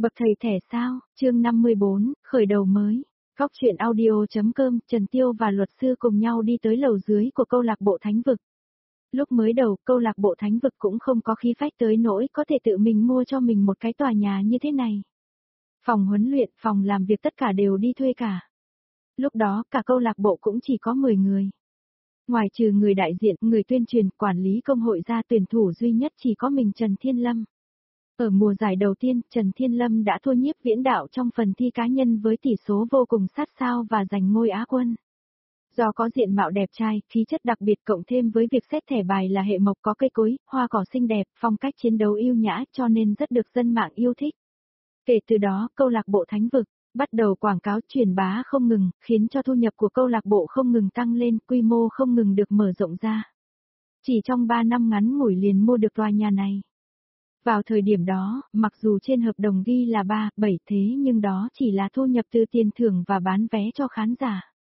Bậc thầy thẻ sao, chương 54, khởi đầu mới. Góc chuyện audio.com, Trần Tiêu và luật sư cùng nhau đi tới lầu dưới của câu lạc bộ Thánh Vực. Lúc mới đầu, câu lạc bộ Thánh Vực cũng không có khí phách tới nỗi có thể tự mình mua cho mình một cái tòa nhà như thế này. Phòng huấn luyện, phòng làm việc tất cả đều đi thuê cả. Lúc đó, cả câu lạc bộ cũng chỉ có 10 người. Ngoài trừ người đại diện, người tuyên truyền, quản lý công hội ra, tuyển thủ duy nhất chỉ có mình Trần Thiên Lâm. Ở mùa giải đầu tiên, Trần Thiên Lâm đã thua Nhiếp Viễn Đạo trong phần thi cá nhân với tỷ số vô cùng sát sao và giành ngôi Á quân. Do có diện mạo đẹp trai, khí chất đặc biệt cộng thêm với việc xét thẻ bài là hệ mộc có cây cối, hoa cỏ xinh đẹp, phong cách chiến đấu yêu nhã cho nên rất được dân mạng yêu thích. Kể từ đó, câu lạc bộ Thánh Vực bắt đầu quảng cáo truyền bá không ngừng, khiến cho thu nhập của câu lạc bộ không ngừng tăng lên, quy mô không ngừng được mở rộng ra. Chỉ trong 3 năm ngắn ngủi liền mua được tòa nhà này. Vào thời điểm đó, mặc dù trên hợp đồng ghi là 3-7 thế nhưng đó chỉ là thu nhập từ tiền thưởng và bán vé cho khán giả.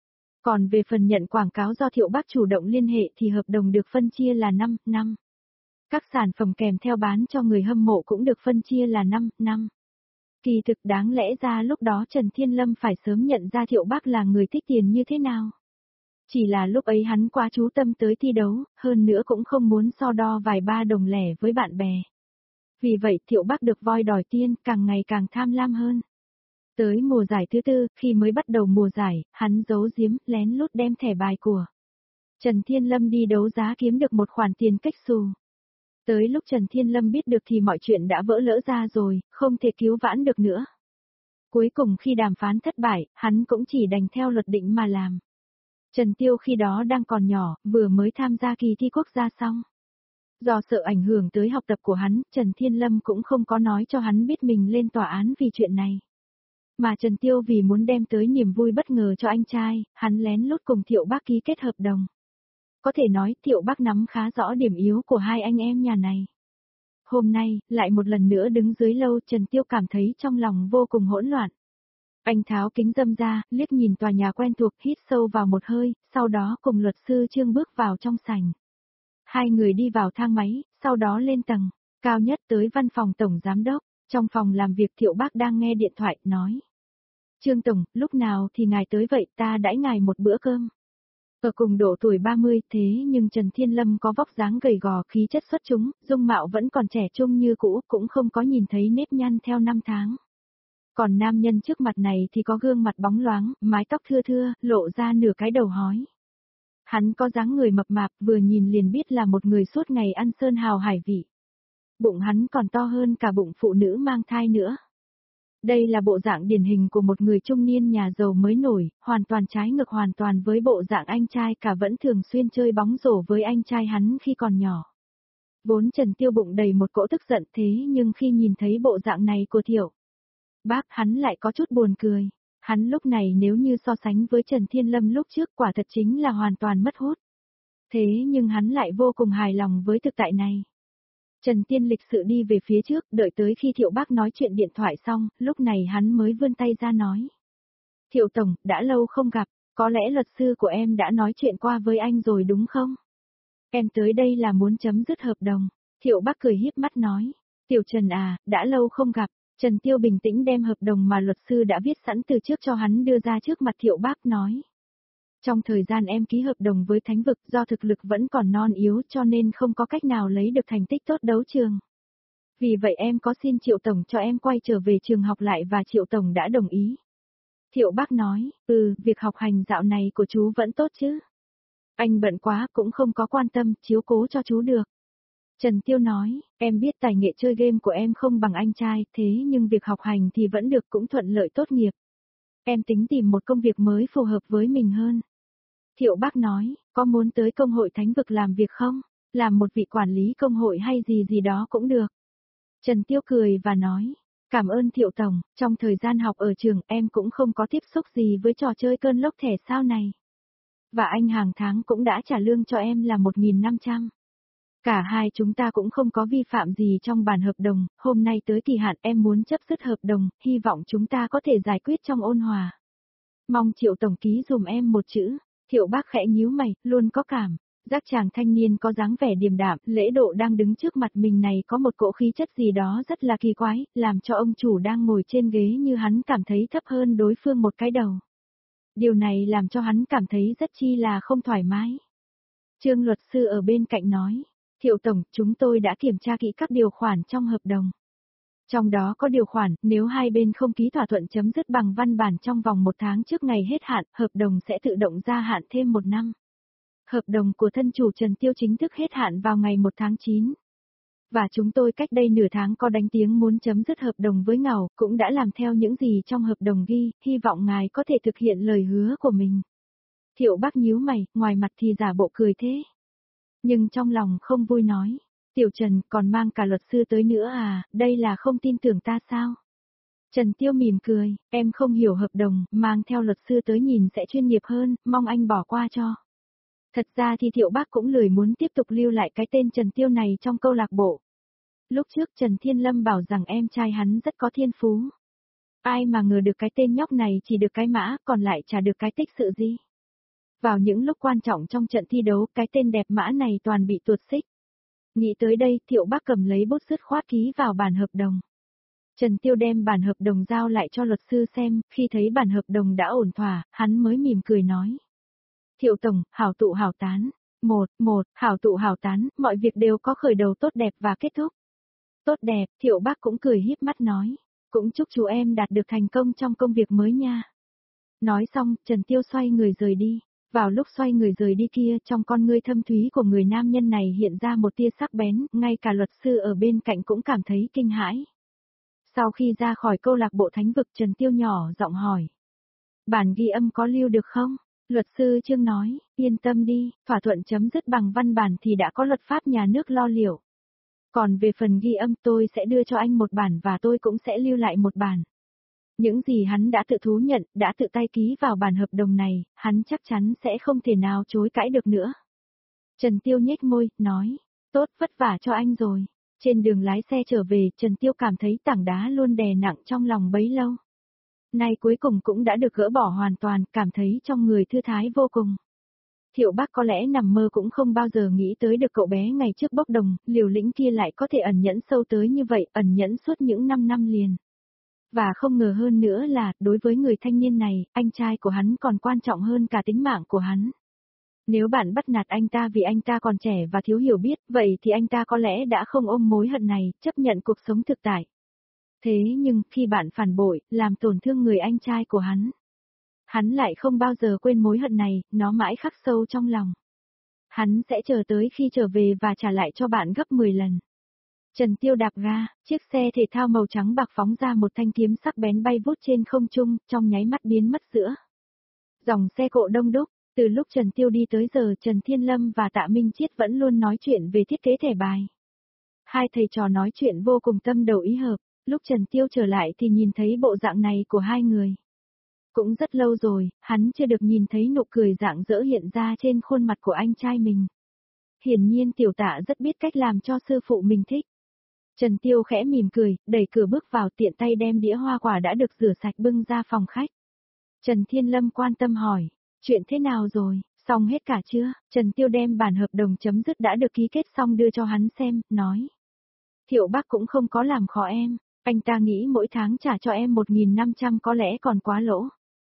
Còn về phần nhận quảng cáo do Thiệu Bắc chủ động liên hệ thì hợp đồng được phân chia là 5 năm. Các sản phẩm kèm theo bán cho người hâm mộ cũng được phân chia là 5 năm. Kỳ thực đáng lẽ ra lúc đó Trần Thiên Lâm phải sớm nhận ra Thiệu Bắc là người thích tiền như thế nào. Chỉ là lúc ấy hắn quá chú tâm tới thi đấu, hơn nữa cũng không muốn so đo vài ba đồng lẻ với bạn bè. Vì vậy Thiệu Bắc được voi đòi tiên, càng ngày càng tham lam hơn. Tới mùa giải thứ tư, khi mới bắt đầu mùa giải, hắn giấu giếm, lén lút đem thẻ bài của Trần Thiên Lâm đi đấu giá kiếm được một khoản tiền kếch xù. Tới lúc Trần Thiên Lâm biết được thì mọi chuyện đã vỡ lỡ ra rồi, không thể cứu vãn được nữa. Cuối cùng khi đàm phán thất bại, hắn cũng chỉ đành theo luật định mà làm. Trần Tiêu khi đó đang còn nhỏ, vừa mới tham gia kỳ thi quốc gia xong. Do sợ ảnh hưởng tới học tập của hắn, Trần Thiên Lâm cũng không có nói cho hắn biết mình lên tòa án vì chuyện này. Mà Trần Tiêu vì muốn đem tới niềm vui bất ngờ cho anh trai, hắn lén lút cùng Thiệu Bắc ký kết hợp đồng. Có thể nói Thiệu Bắc nắm khá rõ điểm yếu của hai anh em nhà này. Hôm nay, lại một lần nữa đứng dưới lâu, Trần Tiêu cảm thấy trong lòng vô cùng hỗn loạn. Anh tháo kính râm ra, liếc nhìn tòa nhà quen thuộc, hít sâu vào một hơi, sau đó cùng luật sư Trương bước vào trong sảnh. Hai người đi vào thang máy, sau đó lên tầng cao nhất tới văn phòng tổng giám đốc. Trong phòng làm việc Thiệu Bắc đang nghe điện thoại, nói. Trương Tổng, lúc nào thì ngài tới vậy, ta đãi ngài một bữa cơm. Ở cùng độ tuổi 30 thế nhưng Trần Thiên Lâm có vóc dáng gầy gò, khí chất xuất chúng, dung mạo vẫn còn trẻ trung như cũ, cũng không có nhìn thấy nếp nhăn theo năm tháng. Còn nam nhân trước mặt này thì có gương mặt bóng loáng, mái tóc thưa thưa, lộ ra nửa cái đầu hói. Hắn có dáng người mập mạp, vừa nhìn liền biết là một người suốt ngày ăn sơn hào hải vị. Bụng hắn còn to hơn cả bụng phụ nữ mang thai nữa. Đây là bộ dạng điển hình của một người trung niên nhà giàu mới nổi, hoàn toàn trái ngược hoàn toàn với bộ dạng anh trai cả vẫn thường xuyên chơi bóng rổ với anh trai hắn khi còn nhỏ. Vốn Trần Tiêu bụng đầy một cỗ tức giận thế nhưng khi nhìn thấy bộ dạng này của Thiệu Bắc hắn lại có chút buồn cười. Hắn lúc này nếu như so sánh với Trần Thiên Lâm lúc trước quả thật chính là hoàn toàn mất hút. Thế nhưng hắn lại vô cùng hài lòng với thực tại này. Trần Tiên lịch sự đi về phía trước, đợi tới khi Thiệu Bắc nói chuyện điện thoại xong, lúc này hắn mới vươn tay ra nói. Thiệu Tổng, đã lâu không gặp, có lẽ luật sư của em đã nói chuyện qua với anh rồi đúng không? Em tới đây là muốn chấm dứt hợp đồng. Thiệu Bắc cười híp mắt nói. Tiểu Trần à, đã lâu không gặp. Trần Tiêu bình tĩnh đem hợp đồng mà luật sư đã viết sẵn từ trước cho hắn đưa ra trước mặt Thiệu Bắc nói. Trong thời gian em ký hợp đồng với Thánh Vực do thực lực vẫn còn non yếu cho nên không có cách nào lấy được thành tích tốt đấu trường. Vì vậy em có xin Triệu Tổng cho em quay trở về trường học lại và Triệu Tổng đã đồng ý. Thiệu Bắc nói, việc học hành dạo này của chú vẫn tốt chứ. Anh bận quá cũng không có quan tâm chiếu cố cho chú được. Trần Tiêu nói, em biết tài nghệ chơi game của em không bằng anh trai thế nhưng việc học hành thì vẫn được cũng thuận lợi tốt nghiệp. Em tính tìm một công việc mới phù hợp với mình hơn. Thiệu Bắc nói, có muốn tới công hội Thánh Vực làm việc không? Làm một vị quản lý công hội hay gì đó cũng được. Trần Tiêu cười và nói, cảm ơn Thiệu Tổng, trong thời gian học ở trường em cũng không có tiếp xúc gì với trò chơi cơn lốc thẻ sao này. Và anh hàng tháng cũng đã trả lương cho em là 1.500. Cả hai chúng ta cũng không có vi phạm gì trong bản hợp đồng, hôm nay tới kỳ hạn em muốn chấp dứt hợp đồng, hy vọng chúng ta có thể giải quyết trong ôn hòa. Mong Triệu Tổng ký dùm em một chữ. Thiệu Bắc khẽ nhíu mày, luôn có cảm Giác chàng thanh niên có dáng vẻ điềm đạm, lễ độ đang đứng trước mặt mình này có một cỗ khí chất gì đó rất là kỳ quái, làm cho ông chủ đang ngồi trên ghế như hắn cảm thấy thấp hơn đối phương một cái đầu. Điều này làm cho hắn cảm thấy rất chi là không thoải mái. Trương luật sư ở bên cạnh nói, Thiệu Tổng, chúng tôi đã kiểm tra kỹ các điều khoản trong hợp đồng. Trong đó có điều khoản, nếu hai bên không ký thỏa thuận chấm dứt bằng văn bản trong vòng 1 tháng trước ngày hết hạn, hợp đồng sẽ tự động gia hạn thêm 1 năm. Hợp đồng của thân chủ Trần Tiêu chính thức hết hạn vào ngày 1 tháng 9. Và chúng tôi cách đây nửa tháng có đánh tiếng muốn chấm dứt hợp đồng với Ngọc, cũng đã làm theo những gì trong hợp đồng ghi, hy vọng ngài có thể thực hiện lời hứa của mình. Thiệu Bắc nhíu mày, ngoài mặt thì giả bộ cười thế. Nhưng trong lòng không vui nói, Tiểu Trần còn mang cả luật sư tới nữa à, đây là không tin tưởng ta sao? Trần Tiêu mỉm cười, em không hiểu hợp đồng, mang theo luật sư tới nhìn sẽ chuyên nghiệp hơn, mong anh bỏ qua cho. Thật ra thì Thiệu Bắc cũng lười muốn tiếp tục lưu lại cái tên Trần Tiêu này trong câu lạc bộ. Lúc trước Trần Thiên Lâm bảo rằng em trai hắn rất có thiên phú. Ai mà ngờ được cái tên nhóc này chỉ được cái mã, còn lại chả được cái tích sự gì. Vào những lúc quan trọng trong trận thi đấu, cái tên đẹp mã này toàn bị tuột xích. Nghĩ tới đây, Thiệu Bắc cầm lấy bút dứt khoát ký vào bản hợp đồng. Trần Tiêu đem bản hợp đồng giao lại cho luật sư xem, khi thấy bản hợp đồng đã ổn thỏa, hắn mới mỉm cười nói. Thiệu Tổng, hảo tụ hảo tán. Hảo tụ hảo tán, mọi việc đều có khởi đầu tốt đẹp và kết thúc. Tốt đẹp, Thiệu Bắc cũng cười híp mắt nói. Cũng chúc chú em đạt được thành công trong công việc mới nha. Nói xong, Trần Tiêu xoay người rời đi. Vào lúc xoay người rời đi kia, trong con ngươi thâm thúy của người nam nhân này hiện ra một tia sắc bén, ngay cả luật sư ở bên cạnh cũng cảm thấy kinh hãi. Sau khi ra khỏi câu lạc bộ thánh vực, Trần Tiêu nhỏ giọng hỏi. Bản ghi âm có lưu được không? Luật sư Trương nói, yên tâm đi, thỏa thuận chấm dứt bằng văn bản thì đã có luật pháp nhà nước lo liệu. Còn về phần ghi âm tôi sẽ đưa cho anh một bản và tôi cũng sẽ lưu lại một bản. Những gì hắn đã tự thú nhận, đã tự tay ký vào bản hợp đồng này, hắn chắc chắn sẽ không thể nào chối cãi được nữa. Trần Tiêu nhếch môi, nói, tốt, vất vả cho anh rồi. Trên đường lái xe trở về, Trần Tiêu cảm thấy tảng đá luôn đè nặng trong lòng bấy lâu. Nay cuối cùng cũng đã được gỡ bỏ hoàn toàn, cảm thấy trong người thư thái vô cùng. Thiệu Bắc có lẽ nằm mơ cũng không bao giờ nghĩ tới được cậu bé ngày trước bốc đồng, liều lĩnh kia lại có thể ẩn nhẫn sâu tới như vậy, ẩn nhẫn suốt những 5 năm liền. Và không ngờ hơn nữa là, đối với người thanh niên này, anh trai của hắn còn quan trọng hơn cả tính mạng của hắn. Nếu bạn bắt nạt anh ta vì anh ta còn trẻ và thiếu hiểu biết, vậy thì anh ta có lẽ đã không ôm mối hận này, chấp nhận cuộc sống thực tại. Thế nhưng, khi bạn phản bội, làm tổn thương người anh trai của hắn lại không bao giờ quên mối hận này, nó mãi khắc sâu trong lòng. Hắn sẽ chờ tới khi trở về và trả lại cho bạn gấp 10 lần. Trần Tiêu đạp ga, chiếc xe thể thao màu trắng bạc phóng ra một thanh kiếm sắc bén bay vút trên không trung, trong nháy mắt biến mất giữa dòng xe cộ đông đúc. Từ lúc Trần Tiêu đi tới giờ, Trần Thiên Lâm và Tạ Minh Chiết vẫn luôn nói chuyện về thiết kế thẻ bài. Hai thầy trò nói chuyện vô cùng tâm đầu ý hợp, lúc Trần Tiêu trở lại thì nhìn thấy bộ dạng này của hai người. Cũng rất lâu rồi, hắn chưa được nhìn thấy nụ cười rạng rỡ hiện ra trên khuôn mặt của anh trai mình. Hiển nhiên Tiểu Tạ rất biết cách làm cho sư phụ mình thích. Trần Tiêu khẽ mỉm cười, đẩy cửa bước vào, tiện tay đem đĩa hoa quả đã được rửa sạch bưng ra phòng khách. Trần Thiên Lâm quan tâm hỏi, chuyện thế nào rồi, xong hết cả chưa? Trần Tiêu đem bản hợp đồng chấm dứt đã được ký kết xong đưa cho hắn xem, nói. Thiệu Bắc cũng không có làm khó em, anh ta nghĩ mỗi tháng trả cho em 1.500 có lẽ còn quá lỗ.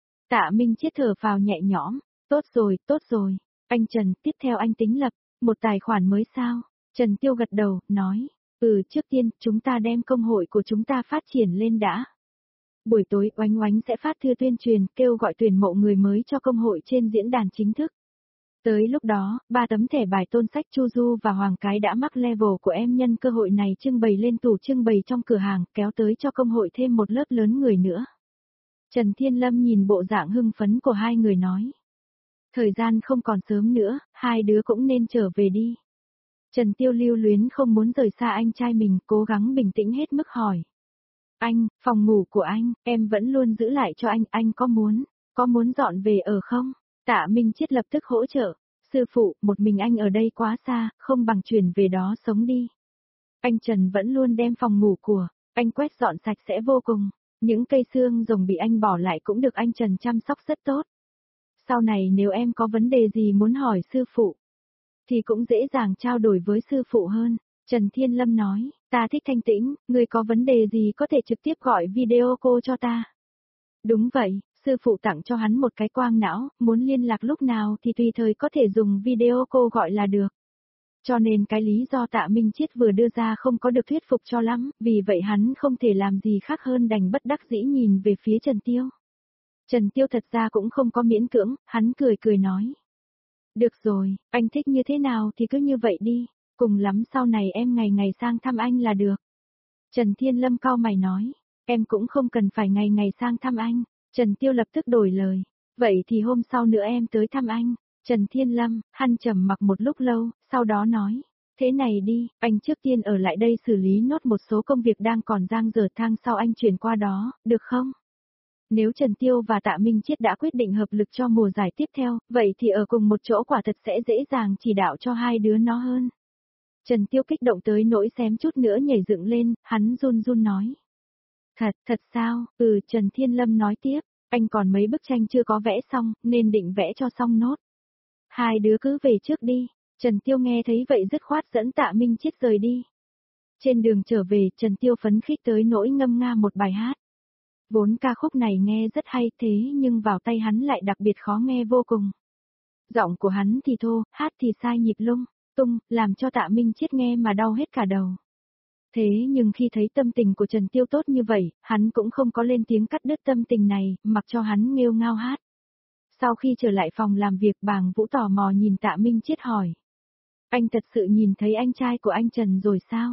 Tạ Minh Chiết thở phào nhẹ nhõm, tốt rồi, anh Trần, tiếp theo anh tính lập, một tài khoản mới sao? Trần Tiêu gật đầu, nói, trước tiên, chúng ta đem công hội của chúng ta phát triển lên đã. Buổi tối, Oánh Oánh sẽ phát thư tuyên truyền, kêu gọi tuyển mộ người mới cho công hội trên diễn đàn chính thức. Tới lúc đó, 3 tấm thẻ bài tôn sách Chu Du và Hoàng Cái đã mắc level của em nhân cơ hội này trưng bày lên tủ trưng bày trong cửa hàng, kéo tới cho công hội thêm một lớp lớn người nữa. Trần Thiên Lâm nhìn bộ dạng hưng phấn của hai người nói. Thời gian không còn sớm nữa, hai đứa cũng nên trở về đi. Trần Tiêu lưu luyến không muốn rời xa anh trai mình, cố gắng bình tĩnh hết mức hỏi. Anh, phòng ngủ của anh, em vẫn luôn giữ lại cho anh có muốn dọn về ở không? Tạ Minh Chiết lập tức hỗ trợ. Sư phụ, một mình anh ở đây quá xa, không bằng chuyển về đó sống đi. Anh Trần vẫn luôn đem phòng ngủ của anh quét dọn sạch sẽ vô cùng. Những cây xương rồng bị anh bỏ lại cũng được anh Trần chăm sóc rất tốt. Sau này nếu em có vấn đề gì muốn hỏi sư phụ, thì cũng dễ dàng trao đổi với sư phụ hơn. Trần Thiên Lâm nói, ta thích thanh tĩnh, ngươi có vấn đề gì có thể trực tiếp gọi video cô cho ta. Đúng vậy, sư phụ tặng cho hắn một cái quang não, muốn liên lạc lúc nào thì tùy thời có thể dùng video cô gọi là được. Cho nên cái lý do Tạ Minh Chiết vừa đưa ra không có được thuyết phục cho lắm, vì vậy hắn không thể làm gì khác hơn đành bất đắc dĩ nhìn về phía Trần Tiêu. Trần Tiêu thật ra cũng không có miễn cưỡng, hắn cười cười nói. Được rồi, anh thích như thế nào thì cứ như vậy đi, cùng lắm sau này em ngày ngày sang thăm anh là được. Trần Thiên Lâm cau mày nói, em cũng không cần phải ngày ngày sang thăm anh. Trần Tiêu lập tức đổi lời, vậy thì hôm sau nữa em tới thăm anh. Trần Thiên Lâm, hắn trầm mặc một lúc lâu, sau đó nói, thế này đi, anh trước tiên ở lại đây xử lý nốt một số công việc đang còn dang dở thang sau anh chuyển qua đó, được không? Nếu Trần Tiêu và Tạ Minh Chiết đã quyết định hợp lực cho mùa giải tiếp theo, vậy thì ở cùng một chỗ quả thật sẽ dễ dàng chỉ đạo cho hai đứa nó hơn. Trần Tiêu kích động tới nỗi xém chút nữa nhảy dựng lên, hắn run run nói. Thật sao, Trần Thiên Lâm nói tiếp, anh còn mấy bức tranh chưa có vẽ xong, nên định vẽ cho xong nốt. Hai đứa cứ về trước đi, Trần Tiêu nghe thấy vậy dứt khoát dẫn Tạ Minh Chiết rời đi. Trên đường trở về, Trần Tiêu phấn khích tới nỗi ngâm nga một bài hát. Vốn ca khúc này nghe rất hay thế nhưng vào tay hắn lại đặc biệt khó nghe vô cùng. Giọng của hắn thì thô, hát thì sai nhịp lung, tung, làm cho Tạ Minh Chiết nghe mà đau hết cả đầu. Thế nhưng khi thấy tâm tình của Trần Tiêu tốt như vậy, hắn cũng không có lên tiếng cắt đứt tâm tình này, mặc cho hắn nghêu ngao hát. Sau khi trở lại phòng làm việc, Bàng Vũ tò mò nhìn Tạ Minh Chiết hỏi. Anh thật sự nhìn thấy anh trai của anh Trần rồi sao?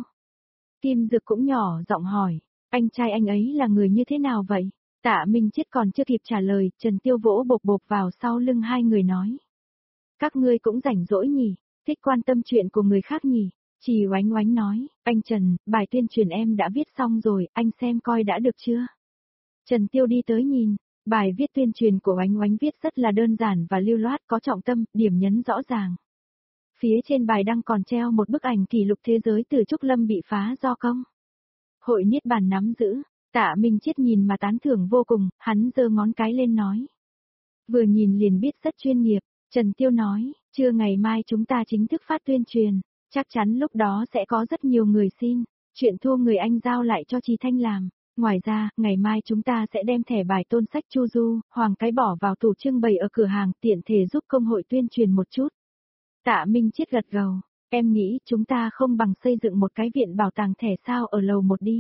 Kim Dực cũng nhỏ giọng hỏi, anh trai anh ấy là người như thế nào vậy? Tạ Minh Chiết còn chưa kịp trả lời, Trần Tiêu vỗ bộp bộp vào sau lưng hai người nói. Các ngươi cũng rảnh rỗi nhỉ, thích quan tâm chuyện của người khác nhỉ? Chỉ Oánh Oánh nói, anh Trần, bài tuyên truyền em đã viết xong rồi, anh xem coi đã được chưa? Trần Tiêu đi tới nhìn, bài viết tuyên truyền của Oánh Oánh viết rất là đơn giản và lưu loát, có trọng tâm, điểm nhấn rõ ràng. Phía trên bài đăng còn treo một bức ảnh kỷ lục thế giới từ Trúc Lâm bị phá do công. Hội Niết Bàn nắm giữ, Tạ Minh Chiết nhìn mà tán thưởng vô cùng, hắn giơ ngón cái lên nói. Vừa nhìn liền biết rất chuyên nghiệp, Trần Tiêu nói, trưa ngày mai chúng ta chính thức phát tuyên truyền, chắc chắn lúc đó sẽ có rất nhiều người xin, chuyện thu người anh giao lại cho Trì Thanh làm. Ngoài ra, ngày mai chúng ta sẽ đem thẻ bài tôn sách Chu Du, Hoàng cái bỏ vào tủ trưng bày ở cửa hàng, tiện thể giúp công hội tuyên truyền một chút. Tạ Minh Chiết gật gđầu, em nghĩ chúng ta không bằng xây dựng một cái viện bảo tàng thẻ sao ở lầu 1 đi.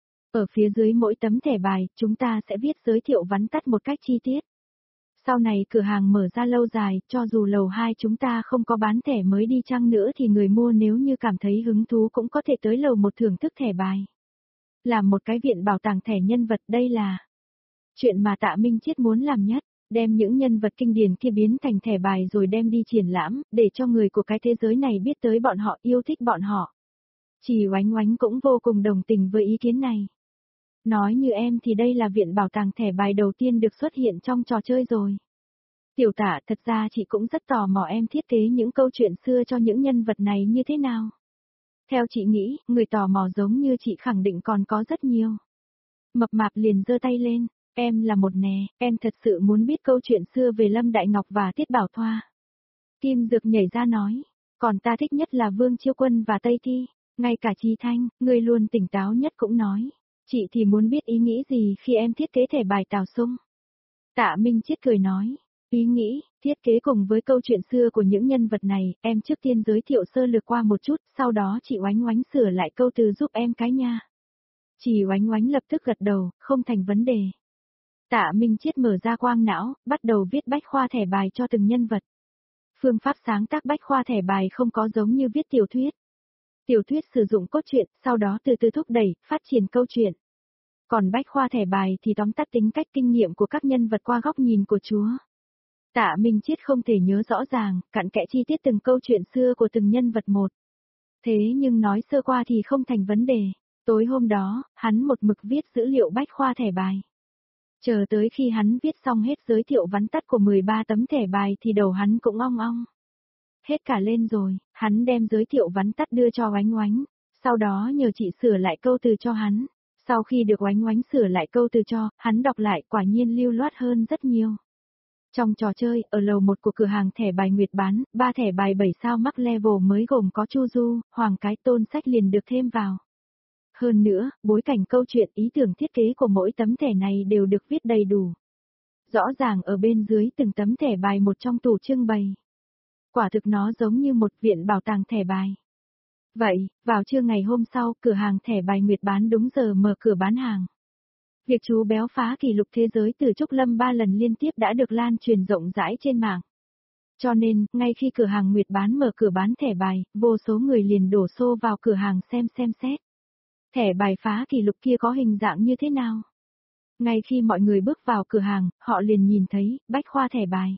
Ở phía dưới mỗi tấm thẻ bài, chúng ta sẽ viết giới thiệu vắn tắt một cách chi tiết. Sau này cửa hàng mở ra lâu dài, cho dù lầu 2 chúng ta không có bán thẻ mới đi chăng nữa thì người mua nếu như cảm thấy hứng thú cũng có thể tới lầu 1 thưởng thức thẻ bài. Làm một cái viện bảo tàng thẻ nhân vật, đây là chuyện mà Tạ Minh Chiết muốn làm nhất, đem những nhân vật kinh điển kia biến thành thẻ bài rồi đem đi triển lãm, để cho người của cái thế giới này biết tới bọn họ, yêu thích bọn họ. Chỉ Oánh Oánh cũng vô cùng đồng tình với ý kiến này. Nói như em thì đây là viện bảo tàng thẻ bài đầu tiên được xuất hiện trong trò chơi rồi. Tiểu Tạ, thật ra chị cũng rất tò mò em thiết kế những câu chuyện xưa cho những nhân vật này như thế nào. Theo chị nghĩ, người tò mò giống như chị khẳng định còn có rất nhiều. Mập mạp liền giơ tay lên, em là một nè, em thật sự muốn biết câu chuyện xưa về Lâm Đại Ngọc và Tiết Bảo Thoa. Kim Dực nhảy ra nói, còn ta thích nhất là Vương Chiêu Quân và Tây Thi, ngay cả Trì Thanh, người luôn tỉnh táo nhất cũng nói. Chị thì muốn biết ý nghĩ gì khi em thiết kế thẻ bài Tào Sung. Tạ Minh Chiết cười nói, ý nghĩ, thiết kế cùng với câu chuyện xưa của những nhân vật này, em trước tiên giới thiệu sơ lược qua một chút, sau đó chị Oánh Oánh sửa lại câu từ giúp em cái nha. Chị Oánh Oánh lập tức gật đầu, không thành vấn đề. Tạ Minh Chiết mở ra quang não, bắt đầu viết bách khoa thẻ bài cho từng nhân vật. Phương pháp sáng tác bách khoa thẻ bài không có giống như viết tiểu thuyết. Tiểu thuyết sử dụng cốt truyện, sau đó từ từ thúc đẩy, phát triển câu chuyện. Còn bách khoa thẻ bài thì tóm tắt tính cách kinh nghiệm của các nhân vật qua góc nhìn của Chúa. Tạ Minh Chiết không thể nhớ rõ ràng, cặn kẽ chi tiết từng câu chuyện xưa của từng nhân vật một. Thế nhưng nói sơ qua thì không thành vấn đề. Tối hôm đó, hắn một mực viết dữ liệu bách khoa thẻ bài. Chờ tới khi hắn viết xong hết giới thiệu vắn tắt của 13 tấm thẻ bài thì đầu hắn cũng ong ong. Hết cả lên rồi, hắn đem giới thiệu vắn tắt đưa cho Oánh Oánh, sau đó nhờ chị sửa lại câu từ cho hắn. Sau khi được Oánh Oánh sửa lại câu từ cho, hắn đọc lại quả nhiên lưu loát hơn rất nhiều. Trong trò chơi, ở lầu 1 của cửa hàng thẻ bài Nguyệt bán, 3 thẻ bài 7 sao mắc level mới gồm có Chu Du, Hoàng Cái, Tôn Sách liền được thêm vào. Hơn nữa, bối cảnh câu chuyện ý tưởng thiết kế của mỗi tấm thẻ này đều được viết đầy đủ. Rõ ràng ở bên dưới từng tấm thẻ bài một trong tủ trưng bày. Quả thực nó giống như một viện bảo tàng thẻ bài. Vậy, vào trưa ngày hôm sau, cửa hàng thẻ bài Nguyệt bán đúng giờ mở cửa bán hàng. Việc chú béo phá kỷ lục thế giới từ Trúc Lâm 3 lần liên tiếp đã được lan truyền rộng rãi trên mạng. Cho nên, ngay khi cửa hàng Nguyệt bán mở cửa bán thẻ bài, vô số người liền đổ xô vào cửa hàng xem xét. Thẻ bài phá kỷ lục kia có hình dạng như thế nào? Ngay khi mọi người bước vào cửa hàng, họ liền nhìn thấy, bách khoa thẻ bài.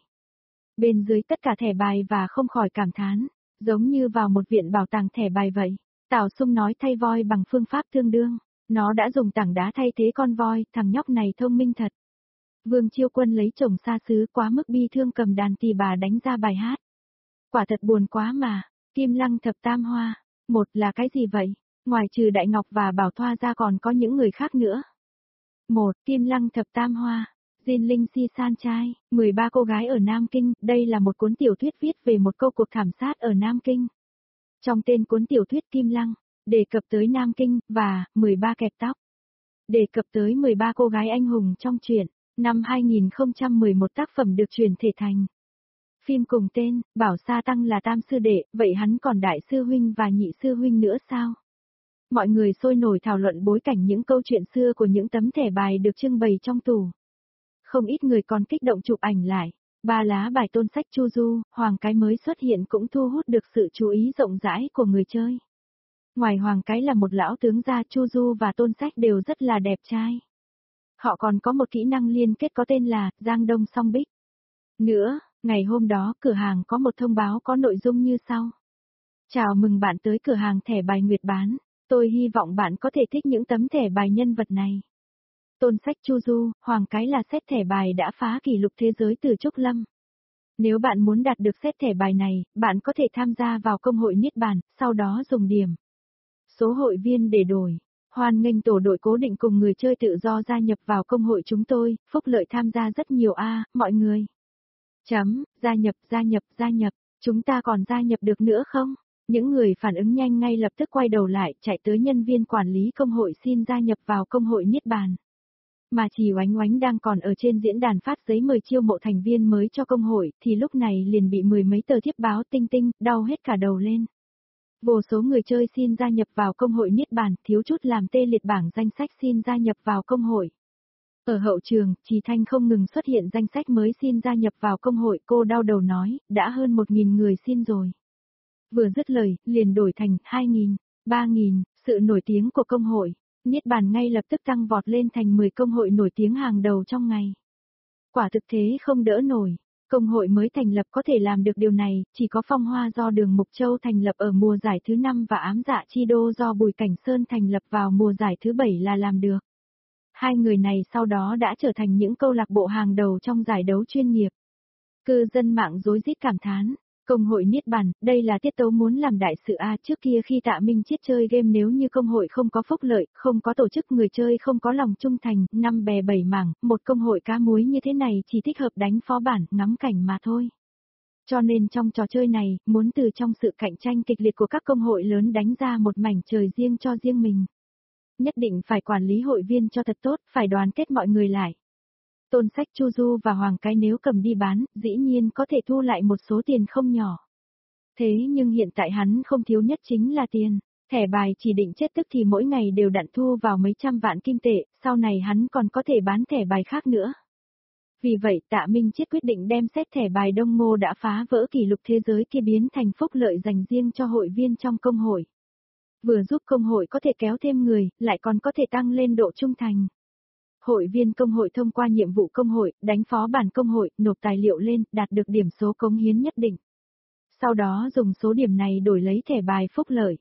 Bên dưới tất cả thẻ bài và không khỏi cảm thán, giống như vào một viện bảo tàng thẻ bài vậy. Tào Sung nói thay voi bằng phương pháp tương đương, nó đã dùng tảng đá thay thế con voi, thằng nhóc này thông minh thật. Vương Chiêu Quân lấy chồng xa xứ quá mức bi thương cầm đàn tỳ bà đánh ra bài hát. Quả thật buồn quá mà, Kim Lăng thập tam hoa, một là cái gì vậy? Ngoài trừ Đại Ngọc và Bảo Thoa ra còn có những người khác nữa. Một, Kim Lăng thập tam hoa. Diên Linh Si San trai, 13 cô gái ở Nam Kinh, đây là một cuốn tiểu thuyết viết về một câu cuộc thảm sát ở Nam Kinh. Trong tên cuốn tiểu thuyết Kim Lăng, đề cập tới Nam Kinh, và 13 kẹp tóc. Đề cập tới 13 cô gái anh hùng trong truyện, năm 2011 tác phẩm được truyền thể thành. Phim cùng tên, Bảo Sa Tăng là tam sư đệ, vậy hắn còn đại sư huynh và nhị sư huynh nữa sao? Mọi người sôi nổi thảo luận bối cảnh những câu chuyện xưa của những tấm thẻ bài được trưng bày trong tủ. Không ít người còn kích động chụp ảnh lại. 3 lá bài Tôn Sách Chu Du, Hoàng Cái mới xuất hiện cũng thu hút được sự chú ý rộng rãi của người chơi. Ngoài Hoàng Cái là một lão tướng gia, Chu Du và Tôn Sách đều rất là đẹp trai. Họ còn có một kỹ năng liên kết có tên là Giang Đông Song Bích. Nữa, ngày hôm đó cửa hàng có một thông báo có nội dung như sau. Chào mừng bạn tới cửa hàng thẻ bài Nguyệt bán. Tôi hy vọng bạn có thể thích những tấm thẻ bài nhân vật này. Tôn Sách Chu Du, Hoàng Cái là set thẻ bài đã phá kỷ lục thế giới từ Trúc Lâm. Nếu bạn muốn đạt được set thẻ bài này, bạn có thể tham gia vào công hội Niết Bàn, sau đó dùng điểm số hội viên để đổi. Hoan nghênh tổ đội cố định cùng người chơi tự do gia nhập vào công hội chúng tôi, phúc lợi tham gia rất nhiều mọi người. Gia nhập, chúng ta còn gia nhập được nữa không? Những người phản ứng nhanh ngay lập tức quay đầu lại, chạy tới nhân viên quản lý công hội xin gia nhập vào công hội Niết Bàn. Mà chỉ Oánh Oánh đang còn ở trên diễn đàn phát giấy mời chiêu mộ thành viên mới cho công hội, thì lúc này liền bị 10 mấy tờ thiếp báo tinh tinh, đau hết cả đầu lên. Vô số người chơi xin gia nhập vào công hội Niết Bàn, thiếu chút làm tê liệt bảng danh sách xin gia nhập vào công hội. Ở hậu trường, Trì Thanh không ngừng xuất hiện danh sách mới xin gia nhập vào công hội, cô đau đầu nói, đã hơn 1.000 người xin rồi. Vừa dứt lời, liền đổi thành 2.000, 3.000, sự nổi tiếng của công hội. Niết Bàn ngay lập tức tăng vọt lên thành 10 công hội nổi tiếng hàng đầu trong ngày. Quả thực thế không đỡ nổi. Công hội mới thành lập có thể làm được điều này, chỉ có Phong Hoa do Đường Mục Châu thành lập ở mùa giải thứ 5 và Ám Dạ Chi Đô do Bùi Cảnh Sơn thành lập vào mùa giải thứ 7 là làm được. Hai người này sau đó đã trở thành những câu lạc bộ hàng đầu trong giải đấu chuyên nghiệp. Cư dân mạng rối rít cảm thán. Công hội Niết Bàn, đây là Tiết Tấu muốn làm đại sự trước kia khi Tạ Minh Chiết chơi game nếu như công hội không có phúc lợi, không có tổ chức người chơi không có lòng trung thành, 5 bè 7 mảng, một công hội cá muối như thế này chỉ thích hợp đánh phó bản, ngắm cảnh mà thôi. Cho nên trong trò chơi này, muốn từ trong sự cạnh tranh kịch liệt của các công hội lớn đánh ra một mảnh trời riêng cho riêng mình. Nhất định phải quản lý hội viên cho thật tốt, phải đoàn kết mọi người lại. Tôn Sách Chu Du và Hoàng Cái nếu cầm đi bán, dĩ nhiên có thể thu lại một số tiền không nhỏ. Thế nhưng hiện tại hắn không thiếu nhất chính là tiền. Thẻ bài chỉ định chết tức thì mỗi ngày đều đặn thu vào mấy trăm vạn kim tệ, sau này hắn còn có thể bán thẻ bài khác nữa. Vì vậy Tạ Minh Chiết quyết định đem set thẻ bài Đông Ngô đã phá vỡ kỷ lục thế giới kia biến thành phúc lợi dành riêng cho hội viên trong công hội. Vừa giúp công hội có thể kéo thêm người, lại còn có thể tăng lên độ trung thành. Hội viên công hội thông qua nhiệm vụ công hội, đánh phó bản công hội, nộp tài liệu lên, đạt được điểm số cống hiến nhất định. Sau đó dùng số điểm này đổi lấy thẻ bài phúc lợi.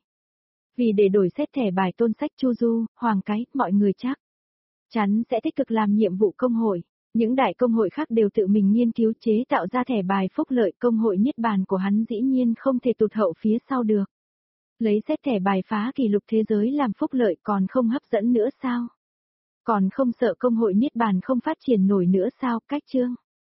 Vì để đổi set thẻ bài Tôn Sách Chu Du, Hoàng Cái, mọi người chắc chắn sẽ tích cực làm nhiệm vụ công hội. Những đại công hội khác đều tự mình nghiên cứu chế tạo ra thẻ bài phúc lợi, công hội Niết Bàn của hắn dĩ nhiên không thể tụt hậu phía sau được. Lấy set thẻ bài phá kỷ lục thế giới làm phúc lợi còn không hấp dẫn nữa sao? Còn không sợ công hội Niết Bàn không phát triển nổi nữa sao? Cách chương